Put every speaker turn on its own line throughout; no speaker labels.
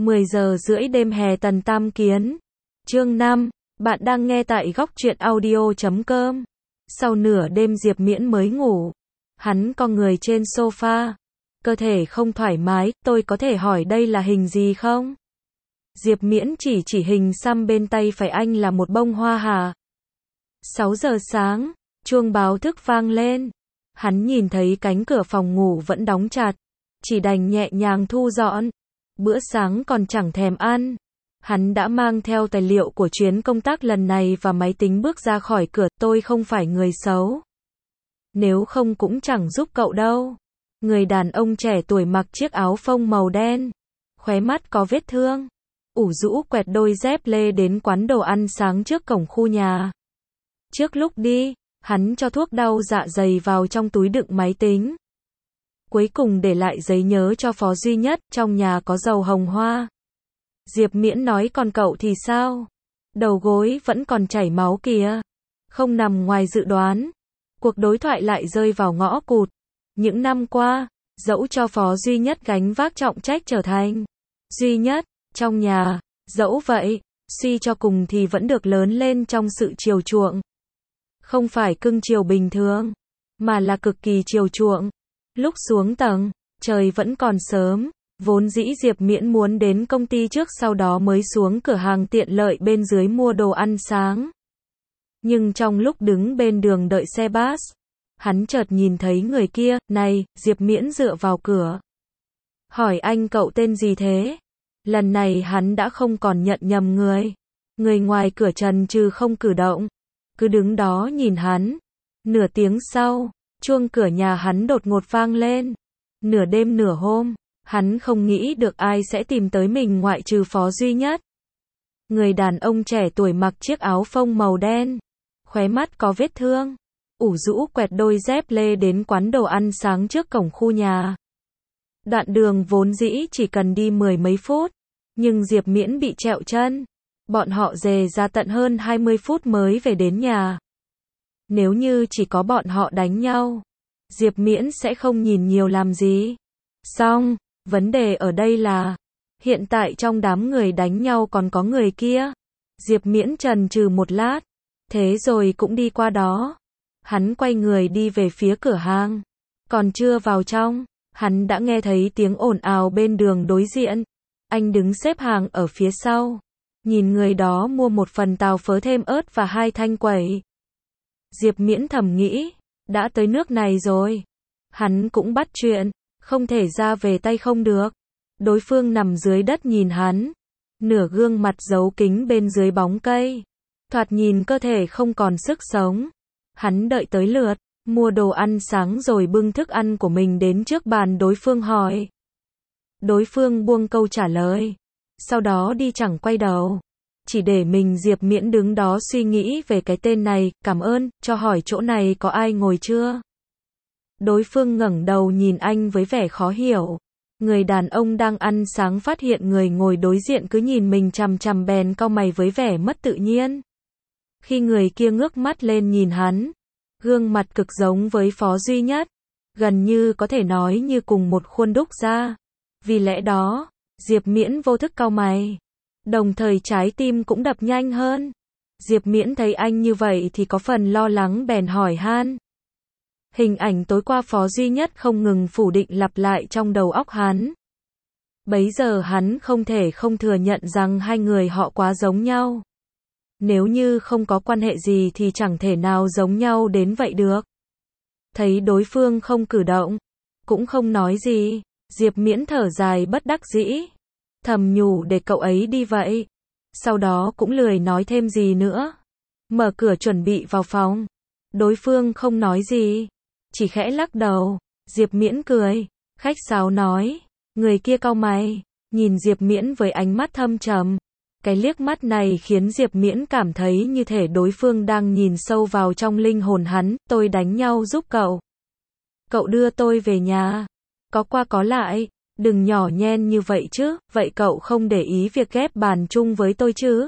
10 giờ rưỡi đêm hè Tần Tam Kiến. Chương 5. Bạn đang nghe tại góc truyện audio.com. Sau nửa đêm Diệp Miễn mới ngủ. Hắn co người trên sofa. Cơ thể không thoải mái, tôi có thể hỏi đây là hình gì không? Diệp Miễn chỉ hình xăm bên tay phải anh là một bông hoa hả? 6 giờ sáng, chuông báo thức vang lên. Hắn nhìn thấy cánh cửa phòng ngủ vẫn đóng chặt. Chỉ đành nhẹ nhàng thu dọn. Bữa sáng còn chẳng thèm ăn. Hắn đã mang theo tài liệu của chuyến công tác lần này và máy tính bước ra khỏi cửa. Tôi không phải người xấu. Nếu không cũng chẳng giúp cậu đâu. Người đàn ông trẻ tuổi mặc chiếc áo phông màu đen. Khóe mắt có vết thương. Ủ rũ quẹt đôi dép lê đến quán đồ ăn sáng trước cổng khu nhà. Trước lúc đi, hắn cho thuốc đau dạ dày vào trong túi đựng máy tính. Cuối cùng để lại giấy nhớ cho Phó Duy Nhất, trong nhà có dầu hồng hoa. Diệp Miễn nói còn cậu thì sao? Đầu gối vẫn còn chảy máu kìa. Không nằm ngoài dự đoán. Cuộc đối thoại lại rơi vào ngõ cụt. Những năm qua, dẫu cho Phó Duy Nhất gánh vác trọng trách trở thành Duy Nhất trong nhà, dẫu vậy, suy cho cùng thì vẫn được lớn lên trong sự chiều chuộng. Không phải cưng chiều bình thường, mà là cực kỳ chiều chuộng. Lúc xuống tầng, trời vẫn còn sớm, vốn dĩ Diệp Miễn muốn đến công ty trước sau đó mới xuống cửa hàng tiện lợi bên dưới mua đồ ăn sáng. Nhưng trong lúc đứng bên đường đợi xe bus, hắn chợt nhìn thấy người kia. Này, Diệp Miễn dựa vào cửa. Hỏi anh cậu tên gì thế? Lần này hắn đã không còn nhận nhầm người. Người ngoài cửa trần trừ không cử động. Cứ đứng đó nhìn hắn. Nửa tiếng sau, chuông cửa nhà hắn đột ngột vang lên. Nửa đêm nửa hôm, hắn không nghĩ được ai sẽ tìm tới mình ngoại trừ Phó Duy Nhất. Người đàn ông trẻ tuổi mặc chiếc áo phông màu đen. Khóe mắt có vết thương. Ủ rũ quẹt đôi dép lê đến quán đồ ăn sáng trước cổng khu nhà. Đoạn đường vốn dĩ chỉ cần đi 10 mấy phút. Nhưng Diệp Miễn bị trẹo chân. Bọn họ dề ra tận hơn 20 phút mới về đến nhà. Nếu như chỉ có bọn họ đánh nhau, Diệp Miễn sẽ không nhìn nhiều làm gì. Xong, vấn đề ở đây là, hiện tại trong đám người đánh nhau còn có người kia. Diệp Miễn chần chừ một lát, thế rồi cũng đi qua đó. Hắn quay người đi về phía cửa hàng. Còn chưa vào trong, hắn đã nghe thấy tiếng ồn ào bên đường đối diện. Anh đứng xếp hàng ở phía sau. Nhìn người đó mua một phần tàu phớ thêm ớt và 2 thanh quẩy. Diệp Miễn thầm nghĩ, đã tới nước này rồi. Hắn cũng bắt chuyện, không thể ra về tay không được. Đối phương nằm dưới đất nhìn hắn. Nửa gương mặt giấu kính bên dưới bóng cây. Thoạt nhìn cơ thể không còn sức sống. Hắn đợi tới lượt, mua đồ ăn sáng rồi bưng thức ăn của mình đến trước bàn đối phương hỏi. Đối phương buông câu trả lời. Sau đó đi chẳng quay đầu. Chỉ để mình Diệp Miễn đứng đó suy nghĩ về cái tên này. Cảm ơn, cho hỏi chỗ này có ai ngồi chưa? Đối phương ngẩng đầu nhìn anh với vẻ khó hiểu. Người đàn ông đang ăn sáng phát hiện người ngồi đối diện cứ nhìn mình chằm chằm bèn cau mày với vẻ mất tự nhiên. Khi người kia ngước mắt lên nhìn hắn, gương mặt cực giống với Phó Duy Nhất, gần như có thể nói như cùng một khuôn đúc ra. Vì lẽ đó, Diệp Miễn vô thức cau mày, đồng thời trái tim cũng đập nhanh hơn. Diệp Miễn thấy anh như vậy thì có phần lo lắng bèn hỏi han. Hình ảnh tối qua Phó Duy Nhất không ngừng phủ định lặp lại trong đầu óc hắn. Bấy giờ hắn không thể không thừa nhận rằng hai người họ quá giống nhau. Nếu như không có quan hệ gì thì chẳng thể nào giống nhau đến vậy được. Thấy đối phương không cử động, cũng không nói gì, Diệp Miễn thở dài bất đắc dĩ. Thầm nhủ để cậu ấy đi vậy. Sau đó cũng lười nói thêm gì nữa. Mở cửa chuẩn bị vào phòng. Đối phương không nói gì, chỉ khẽ lắc đầu. Diệp Miễn cười, khách sáo nói. Người kia cau mày, nhìn Diệp Miễn với ánh mắt thâm trầm. Cái liếc mắt này khiến Diệp Miễn cảm thấy như thể đối phương đang nhìn sâu vào trong linh hồn hắn. Tôi đánh nhau giúp cậu. Cậu đưa tôi về nhà. Có qua có lại. Đừng nhỏ nhen như vậy chứ. Vậy cậu không để ý việc ghép bàn chung với tôi chứ?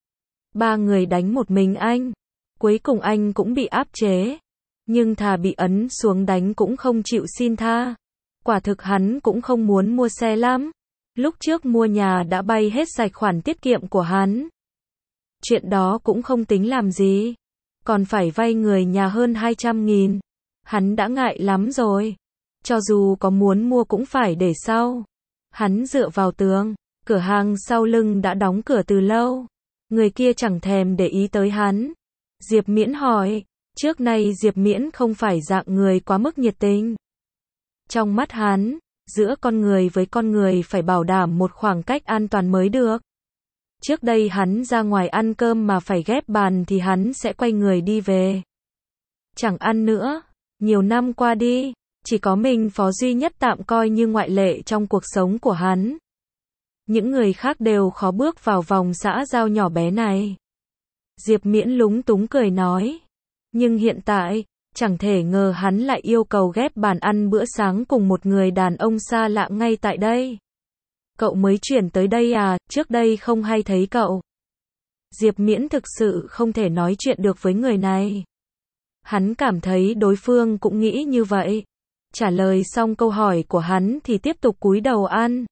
3 người đánh một mình anh. Cuối cùng anh cũng bị áp chế. Nhưng thà bị ấn xuống đánh cũng không chịu xin tha. Quả thực hắn cũng không muốn mua xe lắm. Lúc trước mua nhà đã bay hết sạch khoản tiết kiệm của hắn. Chuyện đó cũng không tính làm gì. Còn phải vay người nhà hơn 200.000. Hắn đã ngại lắm rồi. Cho dù có muốn mua cũng phải để sau. Hắn dựa vào tường. Cửa hàng sau lưng đã đóng cửa từ lâu. Người kia chẳng thèm để ý tới hắn. Diệp Miễn hỏi. Trước nay Diệp Miễn không phải dạng người quá mức nhiệt tình. Trong mắt hắn, giữa con người với con người phải bảo đảm một khoảng cách an toàn mới được. Trước đây hắn ra ngoài ăn cơm mà phải ghép bàn thì hắn sẽ quay người đi về. Chẳng ăn nữa. Nhiều năm qua đi, chỉ có mình Phó Duy Nhất tạm coi như ngoại lệ trong cuộc sống của hắn. Những người khác đều khó bước vào vòng xã giao nhỏ bé này. Diệp Miễn lúng túng cười nói. Nhưng hiện tại, chẳng thể ngờ hắn lại yêu cầu ghép bàn ăn bữa sáng cùng một người đàn ông xa lạ ngay tại đây. Cậu mới chuyển tới đây à, trước đây không hay thấy cậu. Diệp Miễn thực sự không thể nói chuyện được với người này. Hắn cảm thấy đối phương cũng nghĩ như vậy. Trả lời xong câu hỏi của hắn thì tiếp tục cúi đầu ăn.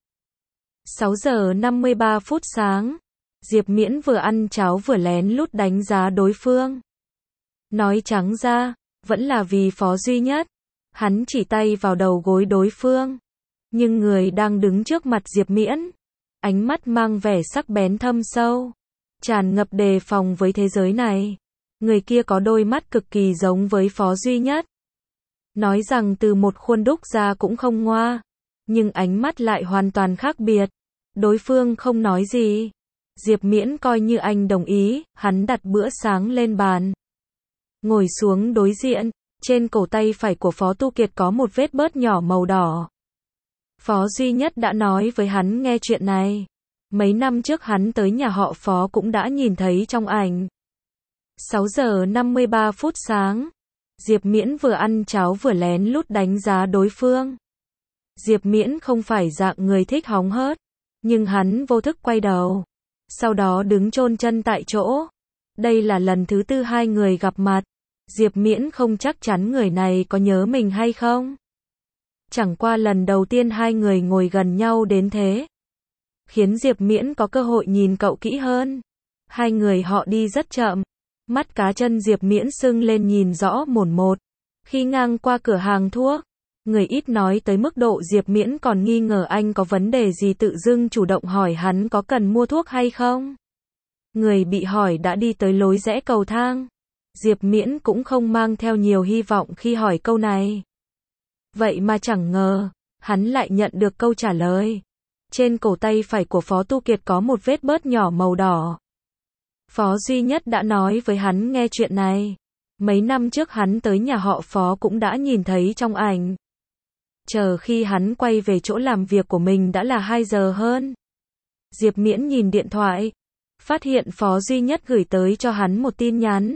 6 giờ 53 phút sáng. Diệp Miễn vừa ăn cháo vừa lén lút đánh giá đối phương. Nói trắng ra, vẫn là vì Phó Duy Nhất. Hắn chỉ tay vào đầu gối đối phương. Nhưng người đang đứng trước mặt Diệp Miễn, ánh mắt mang vẻ sắc bén thâm sâu, tràn ngập đề phòng với thế giới này. Người kia có đôi mắt cực kỳ giống với Phó Duy Nhất. Nói rằng từ một khuôn đúc ra cũng không ngoa, nhưng ánh mắt lại hoàn toàn khác biệt. Đối phương không nói gì. Diệp Miễn coi như anh đồng ý, hắn đặt bữa sáng lên bàn. Ngồi xuống đối diện, trên cổ tay phải của Phó Tu Kiệt có một vết bớt nhỏ màu đỏ. Phó Duy Nhất đã nói với hắn nghe chuyện này. Mấy năm trước hắn tới nhà họ Phó cũng đã nhìn thấy trong ảnh. 6 giờ 53 phút sáng. Diệp Miễn vừa ăn cháo vừa lén lút đánh giá đối phương. Diệp Miễn không phải dạng người thích hóng hớt, nhưng hắn vô thức quay đầu. Sau đó đứng chôn chân tại chỗ. Đây là lần thứ tư hai người gặp mặt. Diệp Miễn không chắc chắn người này có nhớ mình hay không. Chẳng qua lần đầu tiên hai người ngồi gần nhau đến thế, khiến Diệp Miễn có cơ hội nhìn cậu kỹ hơn. Hai người họ đi rất chậm. Mắt cá chân Diệp Miễn sưng lên nhìn rõ mồn một. Khi ngang qua cửa hàng thuốc, người ít nói tới mức độ Diệp Miễn còn nghi ngờ anh có vấn đề gì tự dưng chủ động hỏi hắn có cần mua thuốc hay không. Người bị hỏi đã đi tới lối rẽ cầu thang. Diệp Miễn cũng không mang theo nhiều hy vọng khi hỏi câu này. Vậy mà chẳng ngờ, hắn lại nhận được câu trả lời. Trên cổ tay phải của Phó Tu Kiệt có một vết bớt nhỏ màu đỏ. Phó Duy Nhất đã nói với hắn nghe chuyện này. Mấy năm trước hắn tới nhà họ Phó cũng đã nhìn thấy trong ảnh. Chờ khi hắn quay về chỗ làm việc của mình đã là 2 giờ hơn. Diệp Miễn nhìn điện thoại, phát hiện Phó Duy Nhất gửi tới cho hắn một tin nhắn.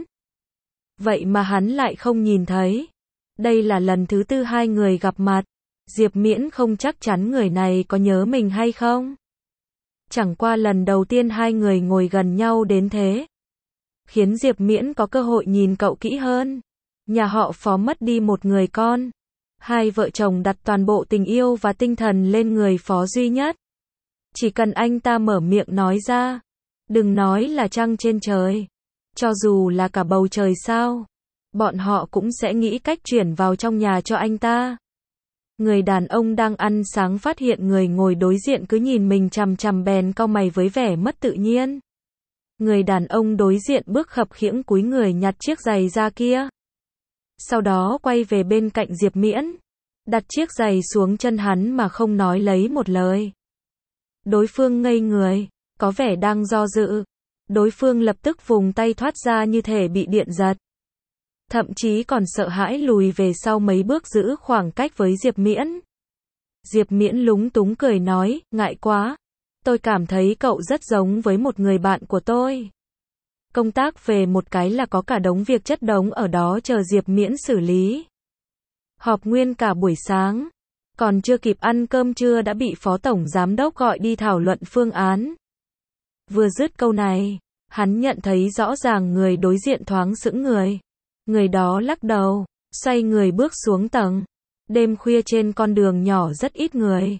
Vậy mà hắn lại không nhìn thấy. Đây là lần thứ tư hai người gặp mặt. Diệp Miễn không chắc chắn người này có nhớ mình hay không. Chẳng qua lần đầu tiên hai người ngồi gần nhau đến thế, khiến Diệp Miễn có cơ hội nhìn cậu kỹ hơn. Nhà họ Phó mất đi một người con. Hai vợ chồng đặt toàn bộ tình yêu và tinh thần lên người Phó Duy Nhất. Chỉ cần anh ta mở miệng nói ra, đừng nói là trăng trên trời, cho dù là cả bầu trời sao, bọn họ cũng sẽ nghĩ cách chuyển vào trong nhà cho anh ta. Người đàn ông đang ăn sáng phát hiện người ngồi đối diện cứ nhìn mình chằm chằm bèn cau mày với vẻ mất tự nhiên. Người đàn ông đối diện bước khập khiễng cúi người nhặt chiếc giày da kia. Sau đó quay về bên cạnh Diệp Miễn, đặt chiếc giày xuống chân hắn mà không nói lấy một lời. Đối phương ngây người, có vẻ đang do dự. Đối phương lập tức vùng tay thoát ra như thể bị điện giật. Thậm chí còn sợ hãi lùi về sau mấy bước giữ khoảng cách với Diệp Miễn. Diệp Miễn lúng túng cười nói, ngại quá. Tôi cảm thấy cậu rất giống với một người bạn của tôi. Công tác về một cái là có cả đống việc chất đống ở đó chờ Diệp Miễn xử lý. Họp nguyên cả buổi sáng. Còn chưa kịp ăn cơm trưa đã bị Phó Tổng Giám Đốc gọi đi thảo luận phương án. Vừa dứt câu này, hắn nhận thấy rõ ràng người đối diện thoáng sững người. Người đó lắc đầu, xoay người bước xuống tầng. Đêm khuya trên con đường nhỏ rất ít người.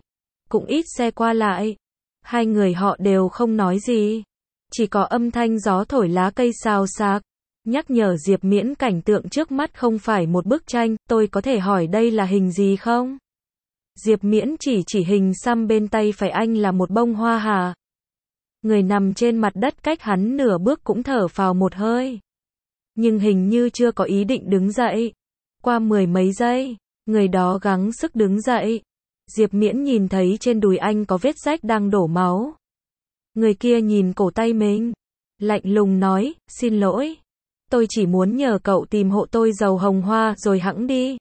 cũng ít xe qua lại. Hai người họ đều không nói gì. Chỉ có âm thanh gió thổi lá cây xào xạc. Nhắc nhở Diệp Miễn cảnh tượng trước mắt không phải một bức tranh, tôi có thể hỏi đây là hình gì không? Diệp Miễn chỉ hình xăm bên tay phải anh là một bông hoa hà. Người nằm trên mặt đất cách hắn nửa bước cũng thở phào một hơi. Nhưng hình như chưa có ý định đứng dậy. Qua 10 mấy giây, người đó gắng sức đứng dậy. Diệp Miễn nhìn thấy trên đùi anh có vết rách đang đổ máu. Người kia nhìn cổ tay mình, lạnh lùng nói, xin lỗi. Tôi chỉ muốn nhờ cậu tìm hộ tôi dầu hồng hoa rồi hẵng đi.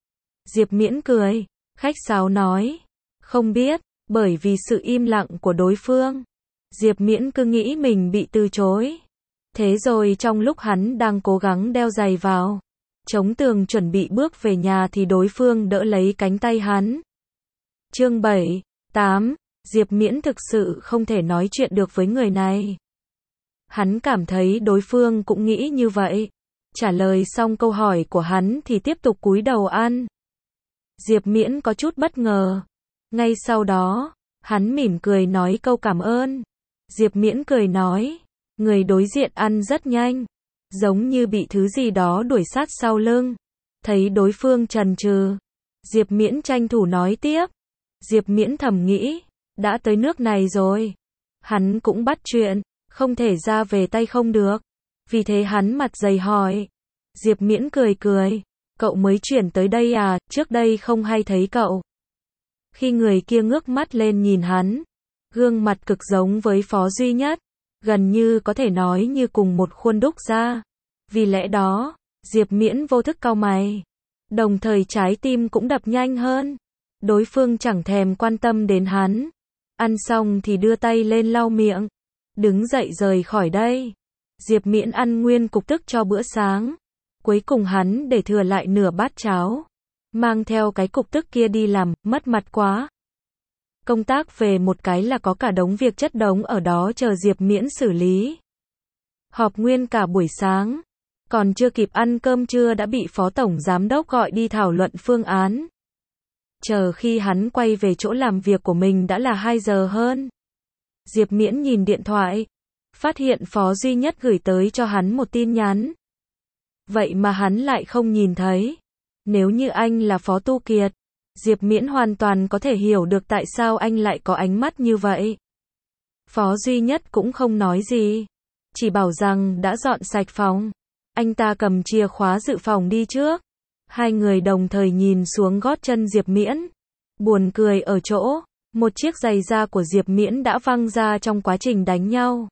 Diệp Miễn cười, khách sáo nói, không biết, bởi vì sự im lặng của đối phương. Diệp Miễn cứ nghĩ mình bị từ chối. Thế rồi trong lúc hắn đang cố gắng đeo giày vào, chống tường chuẩn bị bước về nhà thì đối phương đỡ lấy cánh tay hắn. Chương 7, 8, Diệp Miễn thực sự không thể nói chuyện được với người này. Hắn cảm thấy đối phương cũng nghĩ như vậy. Trả lời xong câu hỏi của hắn thì tiếp tục cúi đầu ăn. Diệp Miễn có chút bất ngờ. Ngay sau đó, hắn mỉm cười nói câu cảm ơn. Diệp Miễn cười nói, người đối diện ăn rất nhanh, giống như bị thứ gì đó đuổi sát sau lưng. Thấy đối phương chần chừ, Diệp Miễn tranh thủ nói tiếp. Diệp Miễn thầm nghĩ, đã tới nước này rồi, hắn cũng bắt chuyện, không thể ra về tay không được. Vì thế hắn mặt dày hỏi. Diệp Miễn cười cười, cậu mới chuyển tới đây à, trước đây không hay thấy cậu. Khi người kia ngước mắt lên nhìn hắn, gương mặt cực giống với Phó Duy Nhất, gần như có thể nói như cùng một khuôn đúc ra. Vì lẽ đó, Diệp Miễn vô thức cau mày, đồng thời trái tim cũng đập nhanh hơn. Đối phương chẳng thèm quan tâm đến hắn. Ăn xong thì đưa tay lên lau miệng, đứng dậy rời khỏi đây. Diệp Miễn ăn nguyên cục tức cho bữa sáng. Cuối cùng hắn để thừa lại nửa bát cháo, mang theo cái cục tức kia đi làm, mất mặt quá. Công tác về một cái là có cả đống việc chất đống ở đó chờ Diệp Miễn xử lý. Họp nguyên cả buổi sáng, còn chưa kịp ăn cơm trưa đã bị Phó Tổng Giám đốc gọi đi thảo luận phương án. Chờ khi hắn quay về chỗ làm việc của mình đã là 2 giờ hơn. Diệp Miễn nhìn điện thoại, phát hiện Phó Duy Nhất gửi tới cho hắn một tin nhắn. Vậy mà hắn lại không nhìn thấy. Nếu như anh là Phó Tu Kiệt, Diệp Miễn hoàn toàn có thể hiểu được tại sao anh lại có ánh mắt như vậy. Phó Duy Nhất cũng không nói gì, chỉ bảo rằng đã dọn sạch phòng. Anh ta cầm chìa khóa dự phòng đi trước. Hai người đồng thời nhìn xuống gót chân Diệp Miễn. Buồn cười ở chỗ, một chiếc giày da của Diệp Miễn đã văng ra trong quá trình đánh nhau.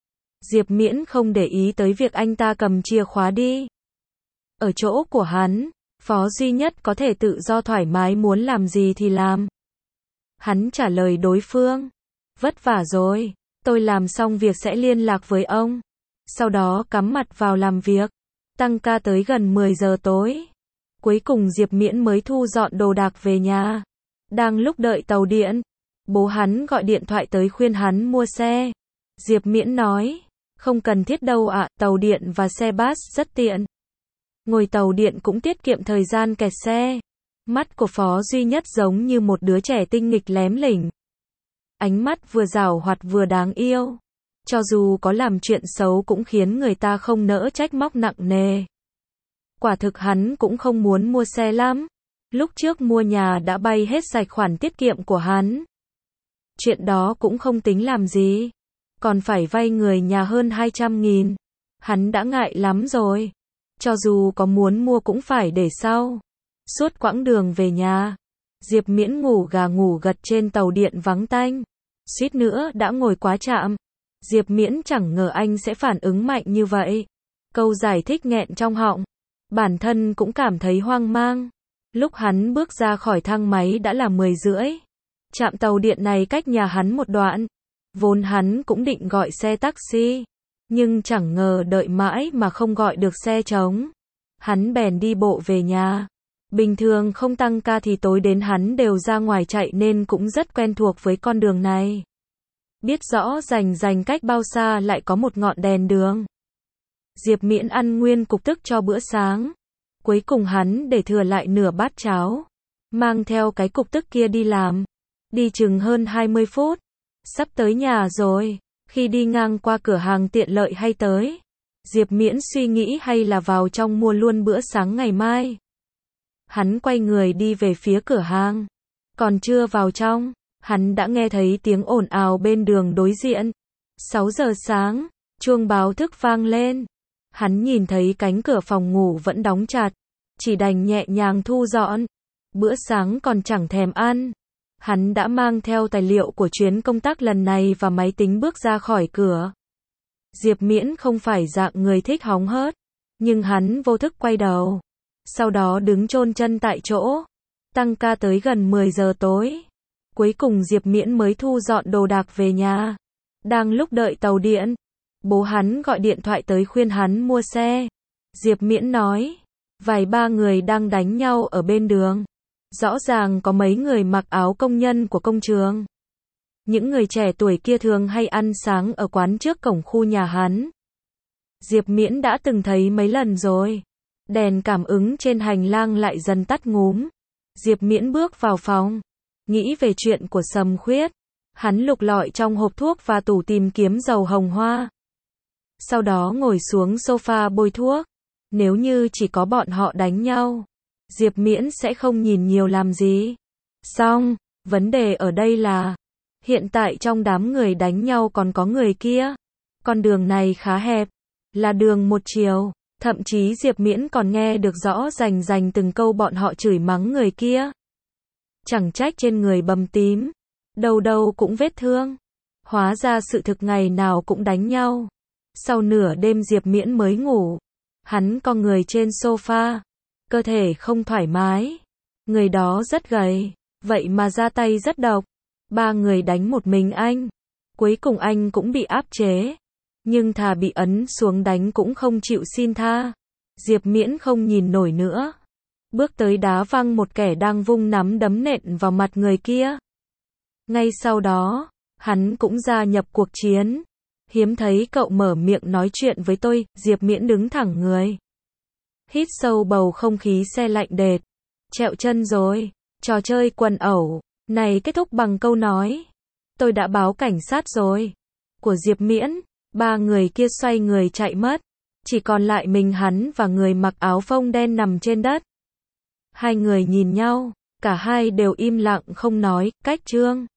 Diệp Miễn không để ý tới việc anh ta cầm chìa khóa đi. Ở chỗ của hắn, Phó Duy Nhất có thể tự do thoải mái muốn làm gì thì làm. Hắn trả lời đối phương, vất vả rồi, tôi làm xong việc sẽ liên lạc với ông. Sau đó cắm mặt vào làm việc, tăng ca tới gần 10 giờ tối. Cuối cùng Diệp Miễn mới thu dọn đồ đạc về nhà. Đang lúc đợi tàu điện, bố hắn gọi điện thoại tới khuyên hắn mua xe. Diệp Miễn nói, không cần thiết đâu ạ, tàu điện và xe bus rất tiện. Ngồi tàu điện cũng tiết kiệm thời gian kẹt xe. Mắt của Phó Duy Nhất giống như một đứa trẻ tinh nghịch lém lỉnh. Ánh mắt vừa giảo hoạt vừa đáng yêu. Cho dù có làm chuyện xấu cũng khiến người ta không nỡ trách móc nặng nề. Quả thực hắn cũng không muốn mua xe lắm. Lúc trước mua nhà đã bay hết sạch khoản tiết kiệm của hắn. Chuyện đó cũng không tính làm gì. Còn phải vay người nhà hơn 200.000. Hắn đã ngại lắm rồi. Cho dù có muốn mua cũng phải để sau. Suốt quãng đường về nhà, Diệp Miễn ngủ gà ngủ gật trên tàu điện vắng tanh. Suýt nữa đã ngồi quá chạm. Diệp Miễn chẳng ngờ anh sẽ phản ứng mạnh như vậy. Câu giải thích nghẹn trong họng. Bản thân cũng cảm thấy hoang mang. Lúc hắn bước ra khỏi thang máy đã là 10 rưỡi. Trạm tàu điện này cách nhà hắn một đoạn. Vốn hắn cũng định gọi xe taxi. Nhưng chẳng ngờ đợi mãi mà không gọi được xe trống. Hắn bèn đi bộ về nhà. Bình thường không tăng ca thì tối đến hắn đều ra ngoài chạy nên cũng rất quen thuộc với con đường này. Biết rõ rành cách bao xa lại có một ngọn đèn đường. Diệp Miễn ăn nguyên cục tức cho bữa sáng. Cuối cùng hắn để thừa lại nửa bát cháo, mang theo cái cục tức kia đi làm. Đi chừng hơn 20 phút. Sắp tới nhà rồi. Khi đi ngang qua cửa hàng tiện lợi hay tới. Diệp Miễn suy nghĩ hay là vào trong mua luôn bữa sáng ngày mai. Hắn quay người đi về phía cửa hàng. Còn chưa vào trong, hắn đã nghe thấy tiếng ồn ào bên đường đối diện. 6 giờ sáng, chuông báo thức vang lên. Hắn nhìn thấy cánh cửa phòng ngủ vẫn đóng chặt, chỉ đành nhẹ nhàng thu dọn. Bữa sáng còn chẳng thèm ăn. Hắn đã mang theo tài liệu của chuyến công tác lần này và máy tính bước ra khỏi cửa. Diệp Miễn không phải dạng người thích hóng hớt, nhưng hắn vô thức quay đầu. Sau đó đứng chôn chân tại chỗ. Tăng ca tới gần 10 giờ tối. Cuối cùng Diệp Miễn mới thu dọn đồ đạc về nhà. Đang lúc đợi tàu điện, bố hắn gọi điện thoại tới khuyên hắn mua xe. Diệp Miễn nói, vài ba người đang đánh nhau ở bên đường. Rõ ràng có mấy người mặc áo công nhân của công trường. Những người trẻ tuổi kia thường hay ăn sáng ở quán trước cổng khu nhà hắn. Diệp Miễn đã từng thấy mấy lần rồi. Đèn cảm ứng trên hành lang lại dần tắt ngúm. Diệp Miễn bước vào phòng, nghĩ về chuyện của Sầm Khuyết. Hắn lục lọi trong hộp thuốc và tủ tìm kiếm dầu hồng hoa. Sau đó ngồi xuống sofa bôi thuốc. Nếu như chỉ có bọn họ đánh nhau, Diệp Miễn sẽ không nhìn nhiều làm gì. Xong, vấn đề ở đây là, hiện tại trong đám người đánh nhau còn có người kia. Con đường này khá hẹp, là đường một chiều. Thậm chí Diệp Miễn còn nghe được rõ rành rành từng câu bọn họ chửi mắng người kia. Chẳng trách trên người bầm tím, đâu đâu cũng vết thương. Hóa ra sự thực ngày nào cũng đánh nhau. Sau nửa đêm Diệp Miễn mới ngủ. Hắn co người trên sofa, cơ thể không thoải mái. Người đó rất gầy, vậy mà ra tay rất độc. Ba người đánh một mình anh. Cuối cùng anh cũng bị áp chế. Nhưng thà bị ấn xuống đánh cũng không chịu xin tha. Diệp Miễn không nhìn nổi nữa. Bước tới đá văng một kẻ đang vung nắm đấm nện vào mặt người kia. Ngay sau đó, hắn cũng gia nhập cuộc chiến. Hiếm thấy cậu mở miệng nói chuyện với tôi. Diệp Miễn đứng thẳng người. Hít sâu bầu không khí se lạnh đệt. Trẹo chân rồi. Trò chơi quần ẩu này kết thúc bằng câu nói, tôi đã báo cảnh sát rồi, của Diệp Miễn. Ba người kia xoay người chạy mất. Chỉ còn lại mình hắn và người mặc áo phông đen nằm trên đất. Hai người nhìn nhau, cả hai đều im lặng không nói. Cách chương